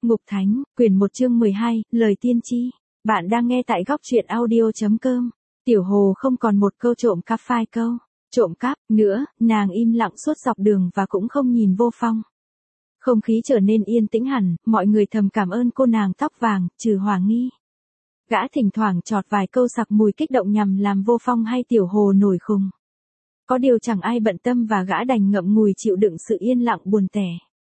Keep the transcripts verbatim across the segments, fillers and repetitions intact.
Ngục Thánh, quyển một chương mười hai, lời tiên tri. Bạn đang nghe tại góc truyện audio.com. Tiểu Hồ không còn một câu trộm cắp phai câu. Trộm cắp, nữa, nàng im lặng suốt dọc đường và cũng không nhìn Vô Phong. Không khí trở nên yên tĩnh hẳn, mọi người thầm cảm ơn cô nàng tóc vàng, trừ Hòa Nghi. Gã thỉnh thoảng chọt vài câu sặc mùi kích động nhằm làm Vô Phong hay Tiểu Hồ nổi khùng. Có điều chẳng ai bận tâm và gã đành ngậm ngùi chịu đựng sự yên lặng buồn tẻ.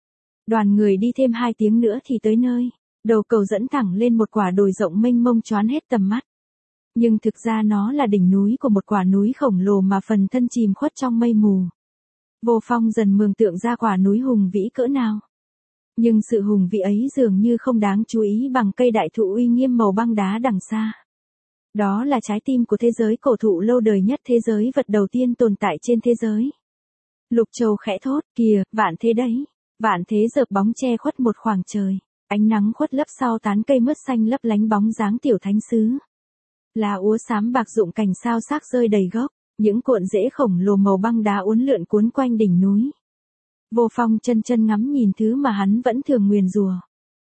Đoàn người đi thêm hai tiếng nữa thì tới nơi. Đầu cầu dẫn thẳng lên một quả đồi rộng mênh mông choán hết tầm mắt. Nhưng thực ra nó là đỉnh núi của một quả núi khổng lồ mà phần thân chìm khuất trong mây mù. Vô Phong dần mường tượng ra quả núi hùng vĩ cỡ nào. Nhưng sự hùng vĩ ấy dường như không đáng chú ý bằng cây đại thụ uy nghiêm màu băng đá đằng xa. Đó là trái tim của thế giới cổ thụ lâu đời nhất thế giới, vật đầu tiên tồn tại trên thế giới. Lục Châu khẽ thốt, kìa, Vạn Thế đấy. Vạn Thế dợp bóng che khuất một khoảng trời. Ánh nắng khuất lấp sau tán cây mướt xanh lấp lánh bóng dáng tiểu thánh sứ. Lá úa xám bạc rụng cành sao xác rơi đầy gốc, những cuộn rễ khổng lồ màu băng đá uốn lượn cuốn quanh đỉnh núi. Vô Phong chân chân ngắm nhìn thứ mà hắn vẫn thường nguyền rủa.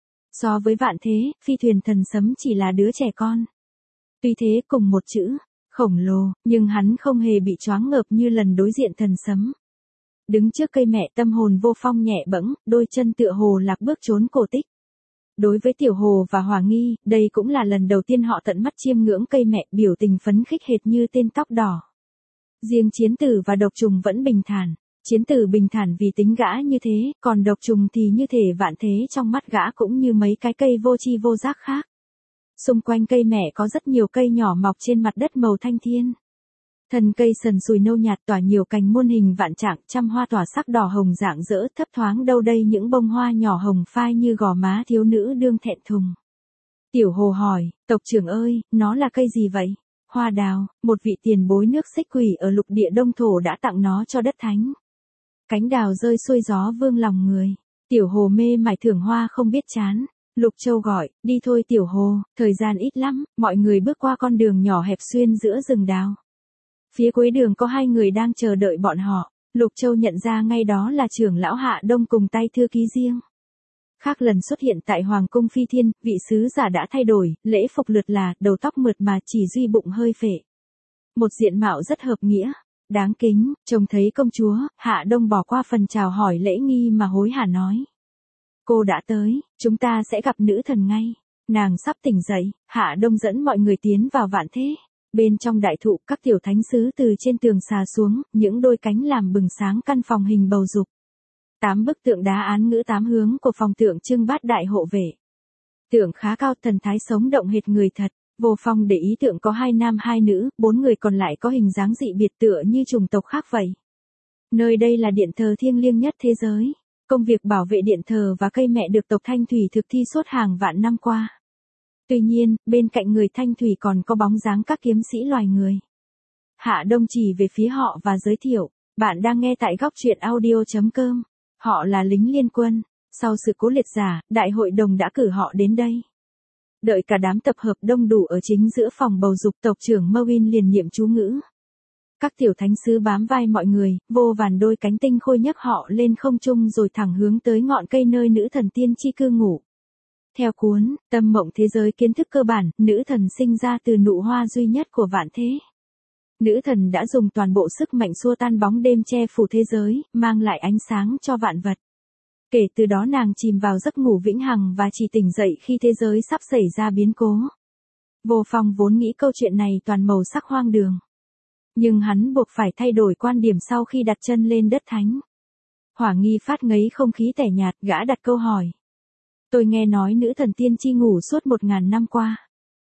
So với Vạn Thế, phi thuyền thần sấm chỉ là đứa trẻ con. Tuy thế cùng một chữ, khổng lồ, nhưng hắn không hề bị choáng ngợp như lần đối diện thần sấm. Đứng trước cây mẹ, tâm hồn Vô Phong nhẹ bẫng, đôi chân tựa hồ lạc bước trốn cổ tích. Đối với Tiểu Hồ và Hòa Nghi, đây cũng là lần đầu tiên họ tận mắt chiêm ngưỡng cây mẹ, biểu tình phấn khích hệt như tên tóc đỏ. Riêng Chiến Tử và Độc Trùng vẫn bình thản. Chiến Tử bình thản vì tính gã như thế, còn Độc Trùng thì như thể Vạn Thế trong mắt gã cũng như mấy cái cây vô tri vô giác khác. Xung quanh cây mẹ có rất nhiều cây nhỏ mọc trên mặt đất màu thanh thiên. Thân cây sần sùi nâu nhạt tỏa nhiều cành muôn hình vạn trạng, trăm hoa tỏa sắc đỏ hồng rạng rỡ, thấp thoáng đâu đây những bông hoa nhỏ hồng phai như gò má thiếu nữ đương thẹn thùng. Tiểu Hồ hỏi, tộc trưởng ơi, nó là cây gì vậy? Hoa đào, một vị tiền bối nước Xích Quỷ ở lục địa Đông Thổ đã tặng nó cho đất thánh. Cánh đào rơi xuôi gió vương lòng người. Tiểu Hồ mê mải thưởng hoa không biết chán. Lục Châu gọi, đi thôi Tiểu Hồ, thời gian ít lắm. Mọi người bước qua con đường nhỏ hẹp xuyên giữa rừng đào. Phía cuối đường có hai người đang chờ đợi bọn họ. Lục Châu nhận ra ngay đó là trưởng lão Hạ Đông cùng tay thư ký riêng. Khác lần xuất hiện tại Hoàng cung Phi Thiên, vị sứ giả đã thay đổi, lễ phục lượt là, đầu tóc mượt mà chỉ duy bụng hơi phệ. Một diện mạo rất hợp nghĩa, đáng kính, trông thấy công chúa, Hạ Đông bỏ qua phần chào hỏi lễ nghi mà hối hả nói. Cô đã tới, chúng ta sẽ gặp nữ thần ngay. Nàng sắp tỉnh dậy, Hạ Đông dẫn mọi người tiến vào Vạn Thế. Bên trong đại thụ, các tiểu thánh sứ từ trên tường xà xuống, những đôi cánh làm bừng sáng căn phòng hình bầu dục. Tám bức tượng đá án ngữ tám hướng của phòng tượng trưng bát đại hộ vệ. Tượng khá cao, thần thái sống động hệt người thật. Vô Phong để ý tượng có hai nam hai nữ, bốn người còn lại có hình dáng dị biệt tựa như chủng tộc khác vậy. Nơi đây là điện thờ thiêng liêng nhất thế giới. Công việc bảo vệ điện thờ và cây mẹ được tộc Thanh Thủy thực thi suốt hàng vạn năm qua. Tuy nhiên, bên cạnh người Thanh Thủy còn có bóng dáng các kiếm sĩ loài người. Hạ Đông chỉ về phía họ và giới thiệu, bạn đang nghe tại góc truyện audio.com. Họ là lính liên quân. Sau sự cố liệt giả, đại hội đồng đã cử họ đến đây. Đợi cả đám tập hợp đông đủ ở chính giữa phòng bầu dục, tộc trưởng Mowin liền niệm chú ngữ. Các tiểu thánh sứ bám vai mọi người, vô vàn đôi cánh tinh khôi nhấc họ lên không trung rồi thẳng hướng tới ngọn cây nơi nữ thần tiên tri cư ngụ. Theo cuốn Tâm mộng thế giới kiến thức cơ bản, nữ thần sinh ra từ nụ hoa duy nhất của Vạn Thế. Nữ thần đã dùng toàn bộ sức mạnh xua tan bóng đêm che phủ thế giới, mang lại ánh sáng cho vạn vật. Kể từ đó nàng chìm vào giấc ngủ vĩnh hằng và chỉ tỉnh dậy khi thế giới sắp xảy ra biến cố. Vô Phong vốn nghĩ câu chuyện này toàn màu sắc hoang đường. Nhưng hắn buộc phải thay đổi quan điểm sau khi đặt chân lên đất thánh. Hỏa Nghi phát ngấy không khí tẻ nhạt, gã đặt câu hỏi. Tôi nghe nói nữ thần tiên tri ngủ suốt một ngàn năm qua.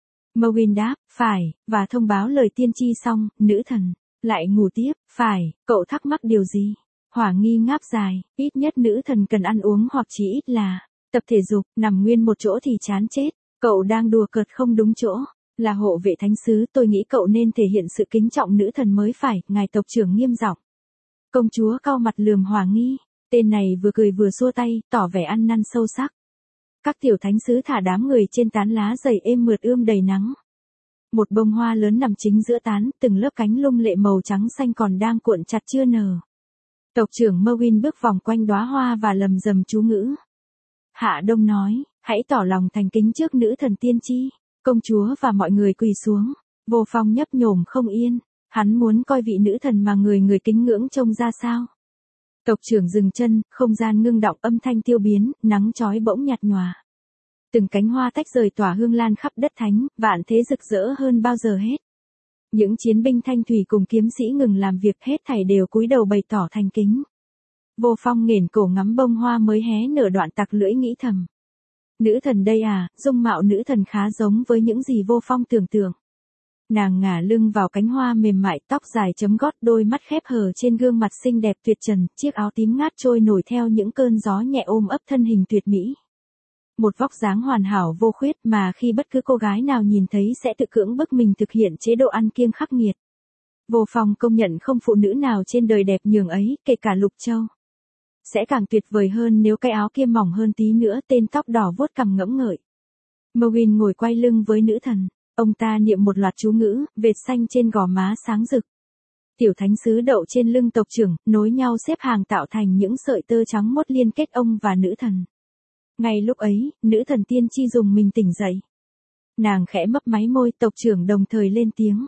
Mowin đáp, phải, và thông báo lời tiên tri xong, nữ thần lại ngủ tiếp, phải, cậu thắc mắc điều gì? Hỏa Nghi ngáp dài, ít nhất nữ thần cần ăn uống hoặc chỉ ít là tập thể dục, nằm nguyên một chỗ thì chán chết. Cậu đang đùa cợt không đúng chỗ. Là hộ vệ thánh sứ, tôi nghĩ cậu nên thể hiện sự kính trọng nữ thần mới phải, ngài tộc trưởng nghiêm giọng. Công chúa cau mặt lườm Hỏa Nghi, tên này vừa cười vừa xua tay, tỏ vẻ ăn năn sâu sắc. Các tiểu thánh sứ thả đám người trên tán lá dày êm mượt ươm đầy nắng. Một bông hoa lớn nằm chính giữa tán, từng lớp cánh lung lệ màu trắng xanh còn đang cuộn chặt chưa nở. Tộc trưởng Mowin bước vòng quanh đóa hoa và lầm rầm chú ngữ. Hạ Đông nói, hãy tỏ lòng thành kính trước nữ thần tiên tri. Công chúa và mọi người quỳ xuống. Vô Phong nhấp nhổm không yên, hắn muốn coi vị nữ thần mà người người kính ngưỡng trông ra sao. Tộc trưởng dừng chân, không gian ngưng đọng, âm thanh tiêu biến, nắng chói bỗng nhạt nhòa. Từng cánh hoa tách rời tỏa hương lan khắp đất thánh, vạn thế rực rỡ hơn bao giờ hết. Những chiến binh thanh thủy cùng kiếm sĩ ngừng làm việc, hết thảy đều cúi đầu bày tỏ thành kính. Vô Phong nghển cổ ngắm bông hoa mới hé nở, đoạn tặc lưỡi nghĩ thầm. Nữ thần đây à, dung mạo nữ thần khá giống với những gì Vô Phong tưởng tượng. Nàng ngả lưng vào cánh hoa mềm mại, tóc dài chấm gót, đôi mắt khép hờ trên gương mặt xinh đẹp tuyệt trần, chiếc áo tím ngát trôi nổi theo những cơn gió nhẹ ôm ấp thân hình tuyệt mỹ. Một vóc dáng hoàn hảo vô khuyết mà khi bất cứ cô gái nào nhìn thấy sẽ tự cưỡng bức mình thực hiện chế độ ăn kiêng khắc nghiệt. Vô Phong công nhận không phụ nữ nào trên đời đẹp nhường ấy, kể cả Lục Châu. Sẽ càng tuyệt vời hơn nếu cái áo kia mỏng hơn tí nữa, tên tóc đỏ vuốt cằm ngẫm ngợi. Mowin ngồi quay lưng với nữ thần, ông ta niệm một loạt chú ngữ, vệt xanh trên gò má sáng rực. Tiểu thánh sứ đậu trên lưng tộc trưởng, nối nhau xếp hàng tạo thành những sợi tơ trắng mốt liên kết ông và nữ thần. Ngay lúc ấy, nữ thần tiên tri dùng mình tỉnh dậy. Nàng khẽ mấp máy môi, tộc trưởng đồng thời lên tiếng.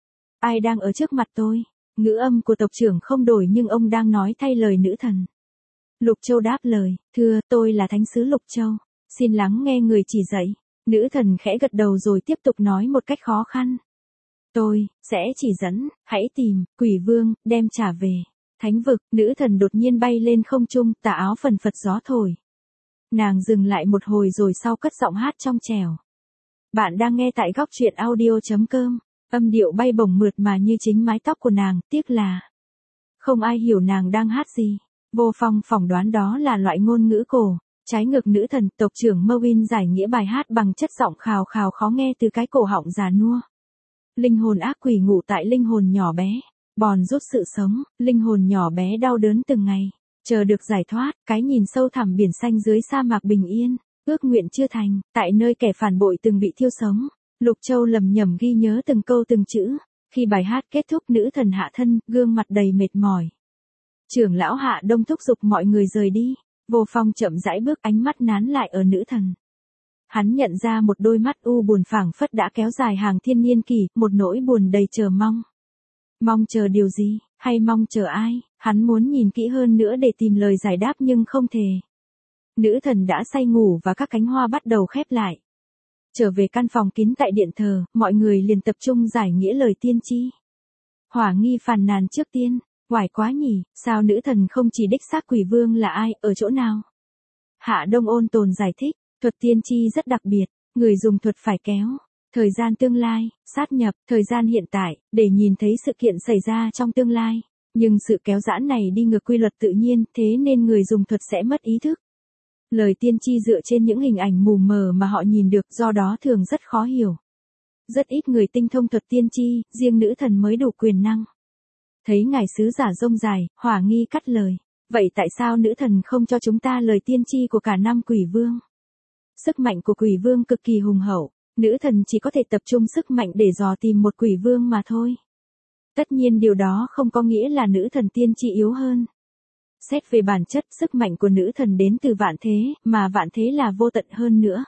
Ai đang ở trước mặt tôi? Ngữ âm của tộc trưởng không đổi nhưng ông đang nói thay lời nữ thần. Lục Châu đáp lời, thưa, tôi là thánh sứ Lục Châu. Xin lắng nghe người chỉ dạy. Nữ thần khẽ gật đầu rồi tiếp tục nói một cách khó khăn. Tôi, sẽ chỉ dẫn, hãy tìm, quỷ vương, đem trả về. Thánh vực, nữ thần đột nhiên bay lên không trung, tà áo phần phật gió thổi. Nàng dừng lại một hồi rồi sau cất giọng hát trong trẻo. Bạn đang nghe tại góc truyện audio.com. Âm điệu bay bổng mượt mà như chính mái tóc của nàng, tiếc là không ai hiểu nàng đang hát gì. Vô Phong phỏng đoán đó là loại ngôn ngữ cổ. Trái ngược nữ thần, tộc trưởng Mowin giải nghĩa bài hát bằng chất giọng khào khào khó nghe từ cái cổ họng già nua. Linh hồn ác quỷ ngủ tại linh hồn nhỏ bé. Bòn rút sự sống, linh hồn nhỏ bé đau đớn từng ngày. Chờ được giải thoát, cái nhìn sâu thẳm biển xanh dưới sa mạc bình yên. Ước nguyện chưa thành, tại nơi kẻ phản bội từng bị thiêu sống. Lục Châu lầm nhầm ghi nhớ từng câu từng chữ. Khi bài hát kết thúc, nữ thần hạ thân, gương mặt đầy mệt mỏi. Trưởng lão Hạ Đông thúc giục mọi người rời đi. Vô Phong chậm rãi bước, ánh mắt nán lại ở nữ thần. Hắn nhận ra một đôi mắt u buồn phảng phất đã kéo dài hàng thiên niên kỷ, một nỗi buồn đầy chờ mong. Mong chờ điều gì, hay mong chờ ai, hắn muốn nhìn kỹ hơn nữa để tìm lời giải đáp nhưng không thể. Nữ thần đã say ngủ và các cánh hoa bắt đầu khép lại. Trở về căn phòng kín tại điện thờ, mọi người liền tập trung giải nghĩa lời tiên tri. Hỏa Nghi phàn nàn trước tiên. Quải quá nhỉ, sao nữ thần không chỉ đích xác quỷ vương là ai, ở chỗ nào? Hạ Đông ôn tồn giải thích, thuật tiên tri rất đặc biệt, người dùng thuật phải kéo thời gian tương lai, sát nhập thời gian hiện tại, để nhìn thấy sự kiện xảy ra trong tương lai. Nhưng sự kéo giãn này đi ngược quy luật tự nhiên, thế nên người dùng thuật sẽ mất ý thức. Lời tiên tri dựa trên những hình ảnh mù mờ mà họ nhìn được, do đó thường rất khó hiểu. Rất ít người tinh thông thuật tiên tri, riêng nữ thần mới đủ quyền năng. Thấy ngài sứ giả rông dài, Hỏa Nghi cắt lời. Vậy tại sao nữ thần không cho chúng ta lời tiên tri của cả năm quỷ vương? Sức mạnh của quỷ vương cực kỳ hùng hậu, nữ thần chỉ có thể tập trung sức mạnh để dò tìm một quỷ vương mà thôi. Tất nhiên điều đó không có nghĩa là nữ thần tiên tri yếu hơn. Xét về bản chất, sức mạnh của nữ thần đến từ vạn thế, mà vạn thế là vô tận hơn nữa.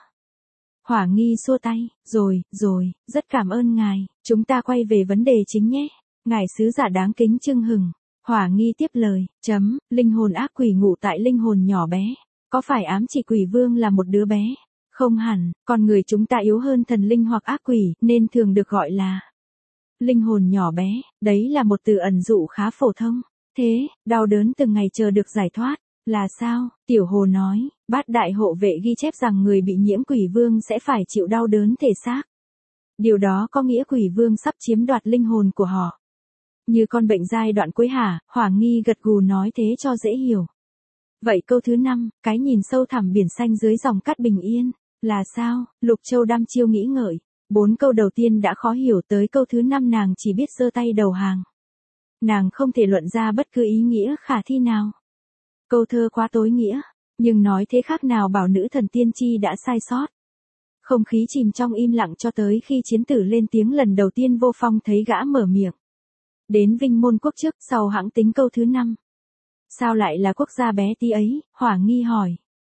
Hỏa Nghi xua tay, rồi, rồi, rất cảm ơn ngài, chúng ta quay về vấn đề chính nhé. Ngài sứ giả đáng kính trưng hừng. Hỏa Nghi tiếp lời, chấm, linh hồn ác quỷ ngủ tại linh hồn nhỏ bé. Có phải ám chỉ quỷ vương là một đứa bé? Không hẳn, con người chúng ta yếu hơn thần linh hoặc ác quỷ, nên thường được gọi là linh hồn nhỏ bé. Đấy là một từ ẩn dụ khá phổ thông. Thế, đau đớn từng ngày chờ được giải thoát, là sao? Tiểu Hồ nói, Bát Đại Hộ Vệ ghi chép rằng người bị nhiễm quỷ vương sẽ phải chịu đau đớn thể xác. Điều đó có nghĩa quỷ vương sắp chiếm đoạt linh hồn của họ. Như con bệnh giai đoạn cuối hả? Hỏa Nghi gật gù nói thế cho dễ hiểu. Vậy câu thứ năm, cái nhìn sâu thẳm biển xanh dưới dòng cát bình yên, là sao? Lục Châu đăm chiêu nghĩ ngợi. Bốn câu đầu tiên đã khó hiểu, tới câu thứ năm nàng chỉ biết giơ tay đầu hàng. Nàng không thể luận ra bất cứ ý nghĩa khả thi nào. Câu thơ quá tối nghĩa, nhưng nói thế khác nào bảo nữ thần tiên tri đã sai sót. Không khí chìm trong im lặng cho tới khi chiến tử lên tiếng lần đầu tiên. Vô Phong thấy gã mở miệng. Đến Vinh Môn Quốc trước, sau hãng tính câu thứ năm. Sao lại là quốc gia bé tí ấy? Hỏa Nghi hỏi.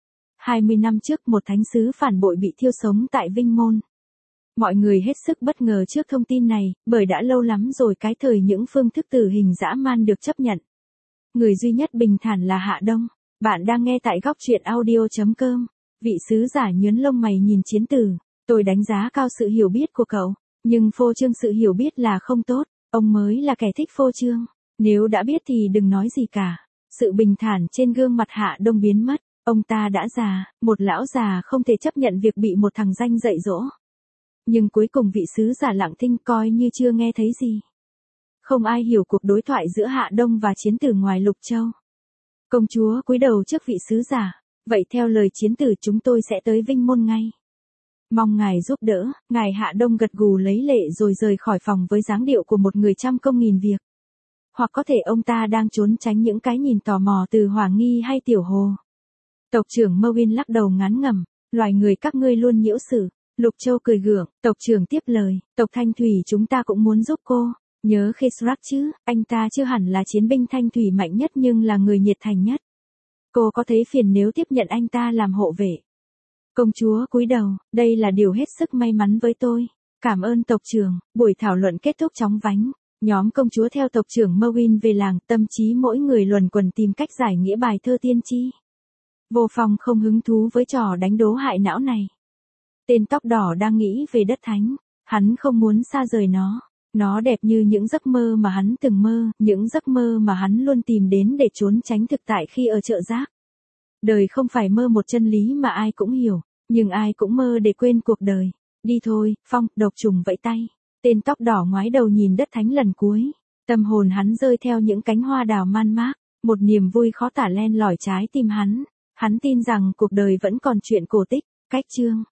hai mươi năm trước một thánh sứ phản bội bị thiêu sống tại Vinh Môn. Mọi người hết sức bất ngờ trước thông tin này, bởi đã lâu lắm rồi cái thời những phương thức tử hình dã man được chấp nhận. Người duy nhất bình thản là Hạ Đông. Bạn đang nghe tại góc truyện audio chấm com. Vị sứ giả nhướng lông mày nhìn Chiến Tử. Tôi đánh giá cao sự hiểu biết của cậu, nhưng phô trương sự hiểu biết là không tốt, ông mới là kẻ thích phô trương. Nếu đã biết thì đừng nói gì cả. Sự bình thản trên gương mặt Hạ Đông biến mất. Ông ta đã già, một lão già không thể chấp nhận việc bị một thằng danh dạy dỗ. Nhưng cuối cùng vị sứ giả lặng thinh coi như chưa nghe thấy gì. Không ai hiểu cuộc đối thoại giữa Hạ Đông và Chiến Tử ngoài Lục Châu. Công chúa cúi đầu trước vị sứ giả. Vậy theo lời Chiến Tử chúng tôi sẽ tới Vinh Môn ngay. Mong ngài giúp đỡ. Ngài Hạ Đông gật gù lấy lệ rồi rời khỏi phòng với dáng điệu của một người trăm công nghìn việc. Hoặc có thể ông ta đang trốn tránh những cái nhìn tò mò từ Hỏa Nghi hay Tiểu Hồ. Tộc trưởng Merwin lắc đầu ngán ngẩm. Loài người các ngươi luôn nhiễu sự. Lục Châu cười gượng. Tộc trưởng tiếp lời. Tộc Thanh Thủy chúng ta cũng muốn giúp cô. Nhớ Khesrak chứ, anh ta chưa hẳn là chiến binh Thanh Thủy mạnh nhất nhưng là người nhiệt thành nhất. Cô có thấy phiền nếu tiếp nhận anh ta làm hộ vệ? Công chúa cúi đầu, đây là điều hết sức may mắn với tôi. Cảm ơn tộc trưởng. Buổi thảo luận kết thúc chóng vánh. Nhóm công chúa theo tộc trưởng Merwin về làng, tâm trí mỗi người luẩn quẩn tìm cách giải nghĩa bài thơ tiên tri. Vô Phong không hứng thú với trò đánh đố hại não này. Tên tóc đỏ đang nghĩ về đất thánh, hắn không muốn xa rời nó. Nó đẹp như những giấc mơ mà hắn từng mơ, những giấc mơ mà hắn luôn tìm đến để trốn tránh thực tại khi ở chợ rác. Đời không phải mơ một chân lý mà ai cũng hiểu, nhưng ai cũng mơ để quên cuộc đời. Đi thôi, Phong, độc trùng vẫy tay. Tên tóc đỏ ngoái đầu nhìn đất thánh lần cuối. Tâm hồn hắn rơi theo những cánh hoa đào man mác, một niềm vui khó tả len lỏi trái tim hắn. Hắn tin rằng cuộc đời vẫn còn chuyện cổ tích. Cách chương